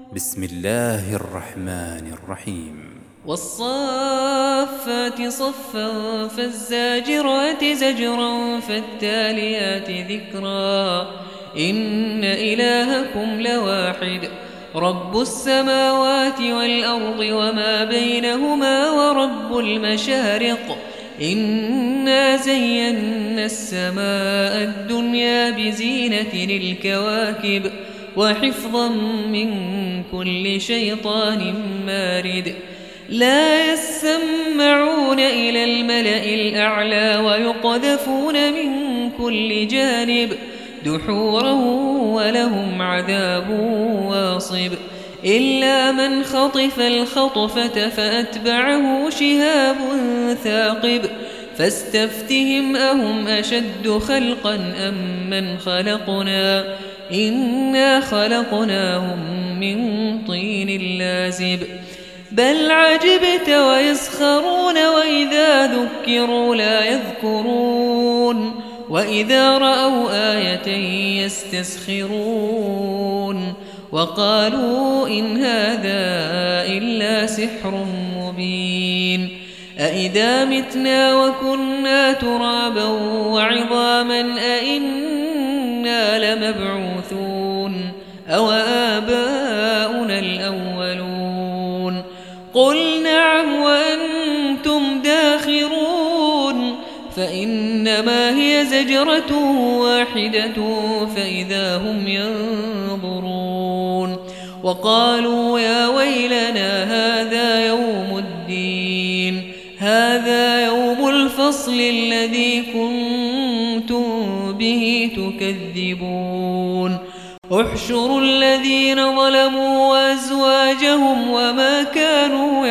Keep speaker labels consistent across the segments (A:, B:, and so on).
A: بسم الله الرحمن الرحيم.
B: والصافات صفا فالزاجرات زجرا فالتاليات ذكرا إن إلهكم لواحد رب السماوات والأرض وما بينهما ورب المشارق إنا زينا السماء الدنيا بزينة الكواكب وحفظا من كل شيطان مارد لا يسمعون إلى الملأ الأعلى ويقذفون من كل جانب دحورا ولهم عذاب واصب إلا من خطف الخطفة فأتبعه شهاب ثاقب فاستفتهم أهم أشد خلقا أم من خلقنا إنا خلقناهم من طين لازب بل عجبت ويسخرون وإذا ذكروا لا يذكرون وإذا رأوا آية يستسخرون وقالوا إن هذا إلا سحر مبين أإذا متنا وكنا ترابا وعظاما أإنا لمبعوثون أو آباؤنا الأولون قل نعم وأنتم داخرون فإنما هي زجرة واحدة فإذا هم ينظرون وقالوا يا ويلنا هذا يوم الدين هذا يوم الفصل الذي كنتم به تكذبون احشروا الذين ظلموا وأزواجهم وما كانوا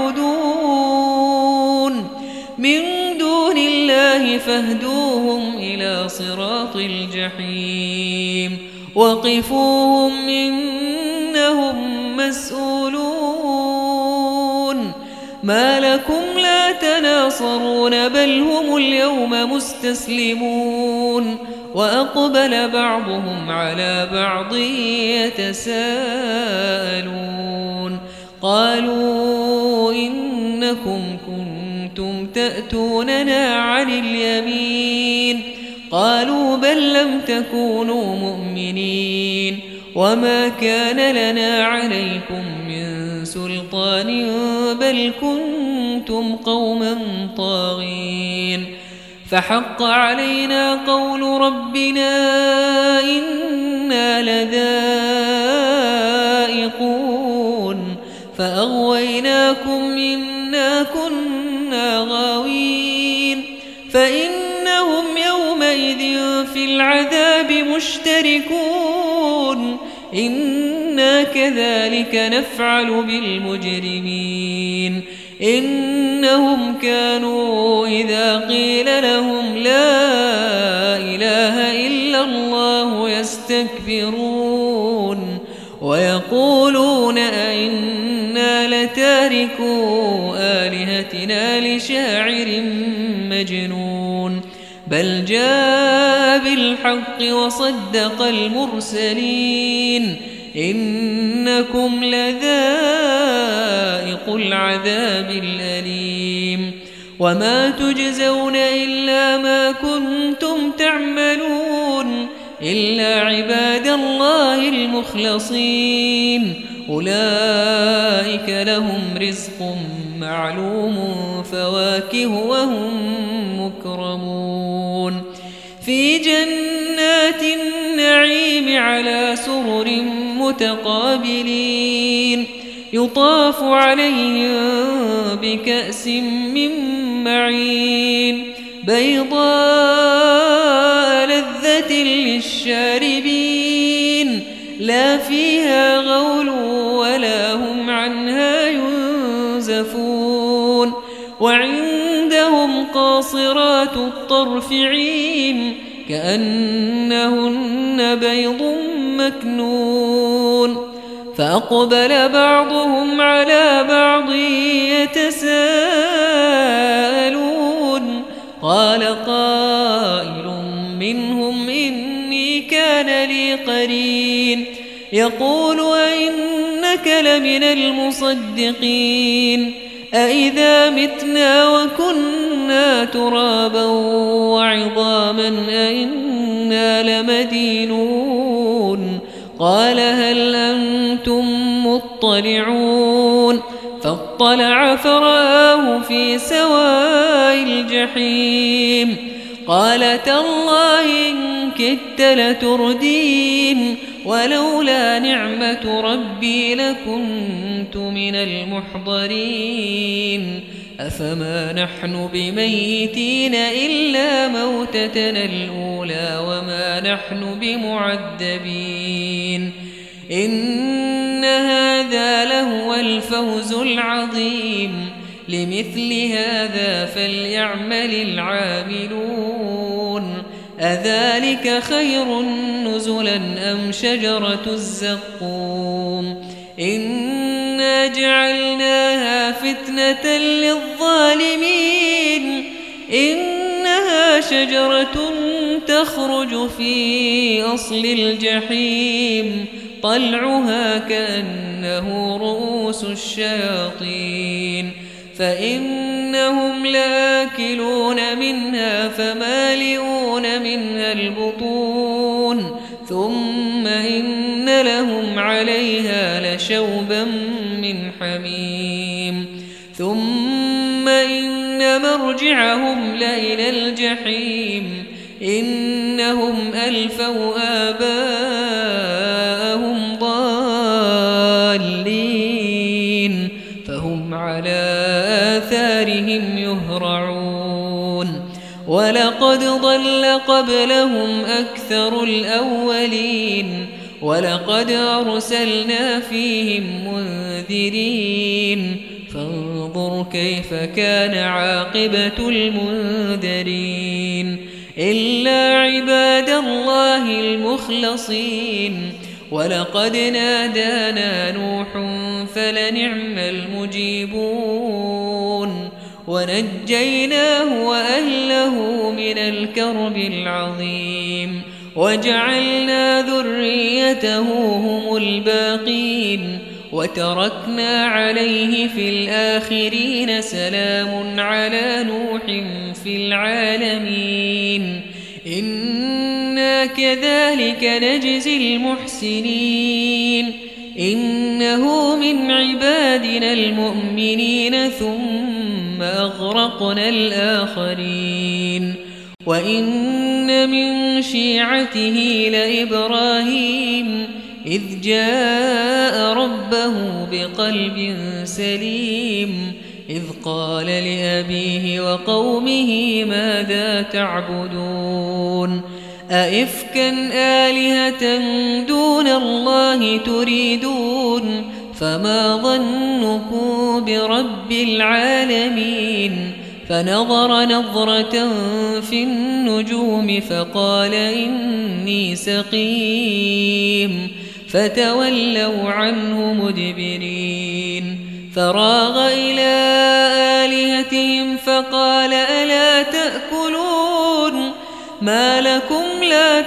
B: يعبدون من دون الله فاهدوهم إلى صراط الجحيم وقفوهم إنهم مسؤولون ما لكم لا تناصرون بل هم اليوم مستسلمون وأقبل بعضهم على بعض يتساءلون قالوا إنكم كنتم تأتوننا عن اليمين قالوا بل لم تكونوا مؤمنين وما كان لنا عليكم من سلطان بل كنتم قوما طاغين فحق علينا قول ربنا إنا لذائقون فأغويناكم إنا كنا غاوين فإنهم يومئذ في العذاب مشتركون إنا كذلك نفعل بالمجرمين إنهم كانوا إذا قيل لهم لا إله إلا الله يستكبرون ويقولون أئنا لتاركو آلهتنا لشاعر مجنون بل جاء بالحق وصدق المرسلين إنكم لذائق العذاب الأليم وما تجزون إلا ما كنتم تعملون إلا عباد الله المخلصين أولئك لهم رزق معلوم فواكه وهم مكرمون في جنات النعيم على سرر متقابلين يطاف عليهم بكأس من معين بيضاء لذة للشاربين لا فيها غول ولا هم عنها ينزفون وعندهم قاصرات الطرف عين كأنهن بيض مكنون فأقبل بعضهم على بعض يتساءلون قال قائل منهم إني كان لي قرين يقول أئنك إنك لمن المصدقين أإذا متنا وكنا ترابا وعظاما أإنا لمدينون قال هل أنتم مطلعون فاطلع فرآه في سواء الجحيم قال تالله إن كدت لتردين ولولا نعمة ربي لكنت من المحضرين أفما نحن بميتين إلا موتتنا الأولى وما نحن بمعذبين إن هذا لهو الفوز العظيم لمثل هذا فليعمل العاملون أذلك خير نزلا أم شجرة الزقوم إنا جعلناها فتنة للظالمين إنها شجرة تخرج في أصل الجحيم طلعها كأنه رؤوس الشياطين فإنهم لآكلون منها فمالئون منها البطون ثم إن لهم عليها لشوبا من حميم ثم إن مرجعهم لإلى الجحيم إنهم ألفوا آباءهم ضالين فهم على آثارهم يهرعون ولقد ضل قبلهم أكثر الأولين ولقد أرسلنا فيهم منذرين فانظر كيف كان عاقبة المنذرين إلا عباد الله المخلصين ولقد نادانا نوح فلنعم المجيبون ونجيناه وأهله من الكرب العظيم وجعلنا ذريته هم الباقين وتركنا عليه في الآخرين سلام على نوح في العالمين إنا كذلك نجزي المحسنين إنه من عبادنا المؤمنين ثم أغرقنا الآخرين وإن من شيعته لإبراهيم إذ جاء ربه بقلب سليم إذ قال لأبيه وقومه ماذا تعبدون أئفكا آلهة دون الله تريدون فما ظنكم برب العالمين فنظر نظرة في النجوم فقال إني سقيم فتولوا عنه مدبرين فراغ إلى آلهتهم فقال ألا تأكلون ما لكم لا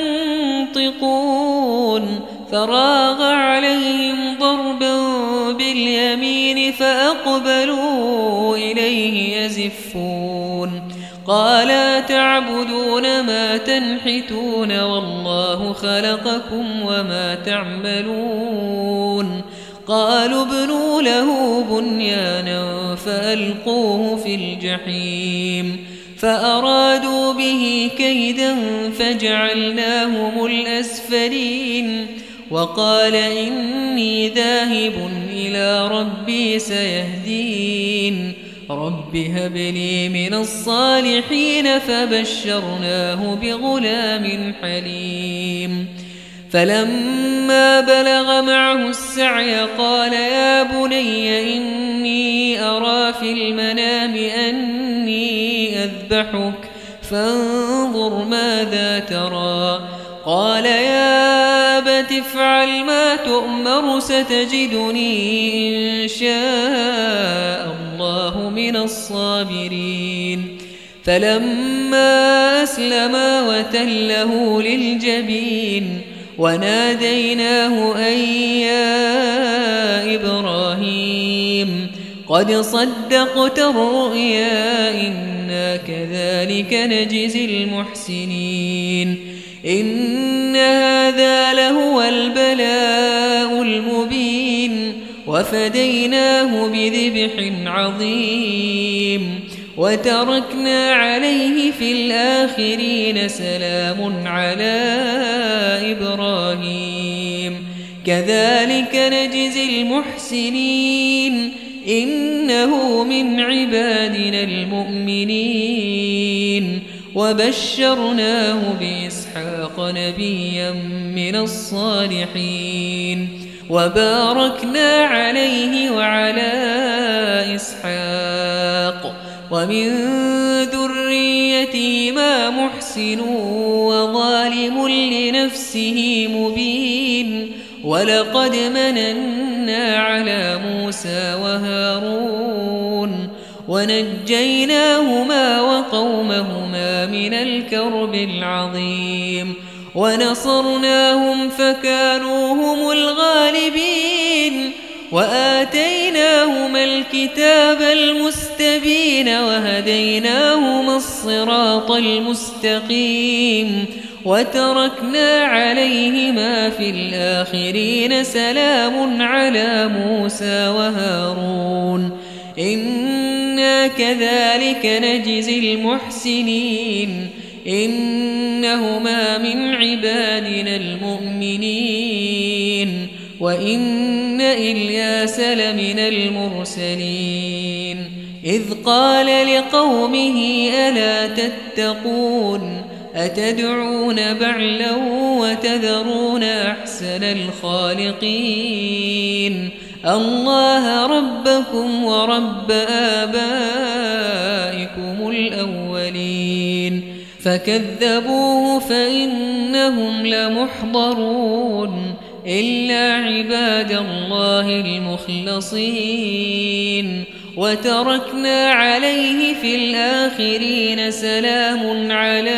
B: تنطقون فراغ عليهم ضربا باليمين فأقبلوا إليه يزفون قال تعبدون ما تنحتون والله خلقكم وما تعملون قالوا ابنوا له بنيانا فألقوه في الجحيم فأرادوا به كيدا فجعلناهم الأسفلين وقال إني ذاهب إلى ربي سيهدين رب هب لي من الصالحين فبشرناه بغلام حليم فلما بلغ معه السعي قال يا بني إني أرى في المنام أني أذبحك فانظر ماذا ترى قال يا أبت افعل ما تؤمر ستجدني إن شاء الله من الصابرين فلما أسلما وتله للجبين وناديناه أن يا قد صدقت الرؤيا إنا كذلك نجزي المحسنين إن هذا لهو البلاء المبين وفديناه بذبح عظيم وتركنا عليه في الآخرين سلام على إبراهيم كذلك نجزي المحسنين إنه من عبادنا المؤمنين وبشرناه بإسحاق نبيا من الصالحين وباركنا عليه وعلى إسحاق ومن ذريتهما محسن وظالم لنفسه مبين ولقد مننا على موسى وهارون ونجيناهما وقومهما من الكرب العظيم ونصرناهم فكانوا هم الغالبين وآتيناهما الكتاب المستبين وهديناهما الصراط المستقيم وتركنا عليهما في الآخرين سلام على موسى وهارون إنا كذلك نجزي المحسنين إنهما من عبادنا المؤمنين وإن إلياس لمن المرسلين إذ قال لقومه ألا تتقون أتدعون بعلا وتذرون أحسن الخالقين الله ربكم ورب آبائكم الأولين فكذبوه فإنهم لمحضرون إلا عباد الله المخلصين وتركنا عليه في الآخرين سلام على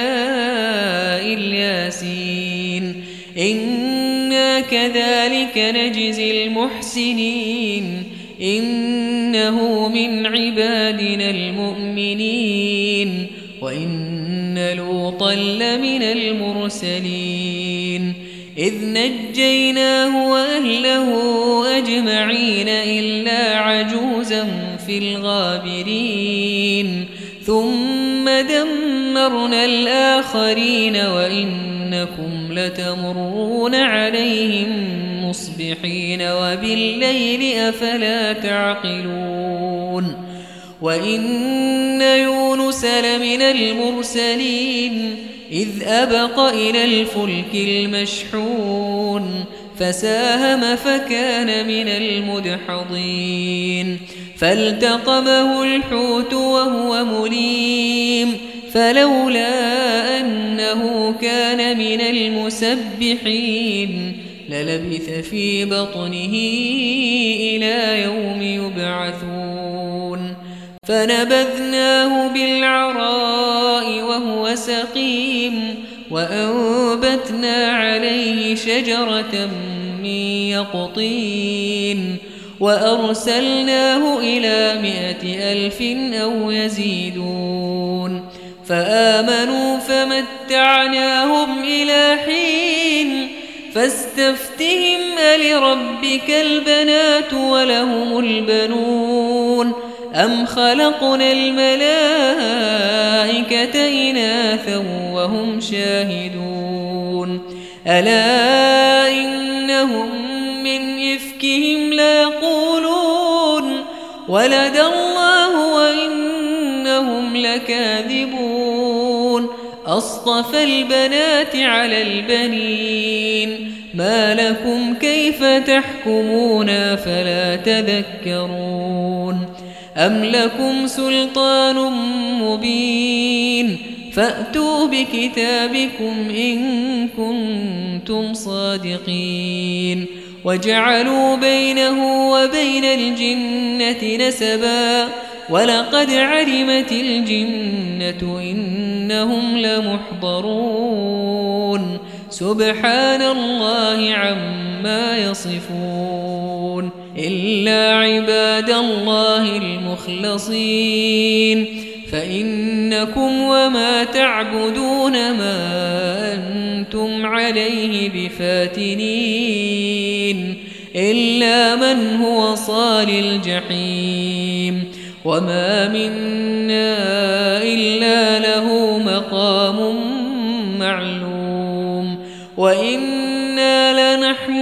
B: الياسين إنا كذلك نجزي المحسنين إنه من عبادنا المؤمنين وإن لوطا لمن المرسلين إذ نجيناه وأهله أجمعين إلا عجوزا في الغابرين ثم دمرنا الآخرين وإنكم لتمرون عليهم مصبحين وبالليل أفلا تعقلون وإن يونس لمن المرسلين إذ أبق إلى الفلك المشحون فساهم فكان من المدحضين فالتقمه الحوت وهو مليم فلولا أنه كان من المسبحين للبث في بطنه إلى يوم يبعثون فنبذناه بالعراء وهو سقيم وأنبتنا عليه شجرة من يقطين وأرسلناه إلى 100,000 أو يزيدون فآمنوا فمتعناهم إلى حين فاستفتهم ألربك البنات ولهم البنون أم خلقنا الملائكة إناثا وهم شاهدون ألا إنهم من إفكهم ليقولون ولد الله وإنهم لكاذبون أصطفى البنات على البنين ما لكم كيف تحكمون فلا تذكرون أم لكم سلطان مبين فأتوا بكتابكم إن كنتم صادقين وجعلوا بينه وبين الجنة نسبا ولقد علمت الجنة إنهم لمحضرون سبحان الله عما يصفون إلا عباد الله المخلصين فإنكم وما تعبدون ما أنتم عليه بفاتنين إلا من هو صال الجحيم وما منا إلا له مقام معلوم وإنا لنحن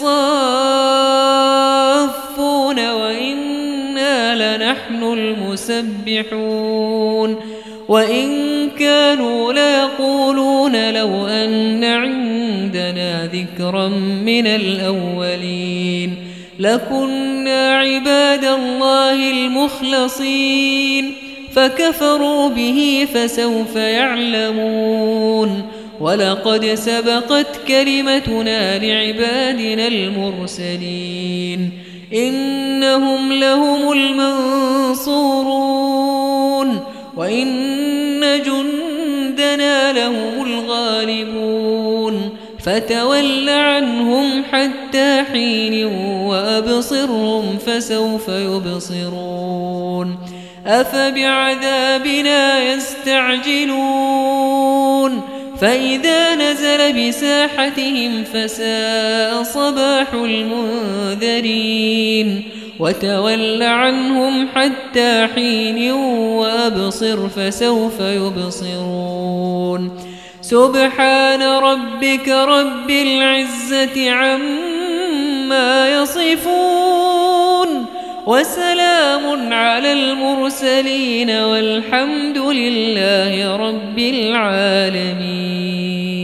B: الصافون وإنا لنحن المسبحون وإن كانوا ليقولون لو أن عندنا ذكرا من الأولين لكنا عباد الله المخلصين فكفروا به فسوف يعلمون ولقد سبقت كلمتنا لعبادنا المرسلين إنهم لهم المنصورون وإن جندنا لهم الغالبون فتول عنهم حتى حين وأبصرهم فسوف يبصرون أفبعذابنا يستعجلون فإذا نزل بساحتهم فساء صباح المنذرين وتول عنهم حتى حين وأبصر فسوف يبصرون سبحان ربك رب العزة عما يصفون وسلام على المرسلين والحمد لله رب العالمين.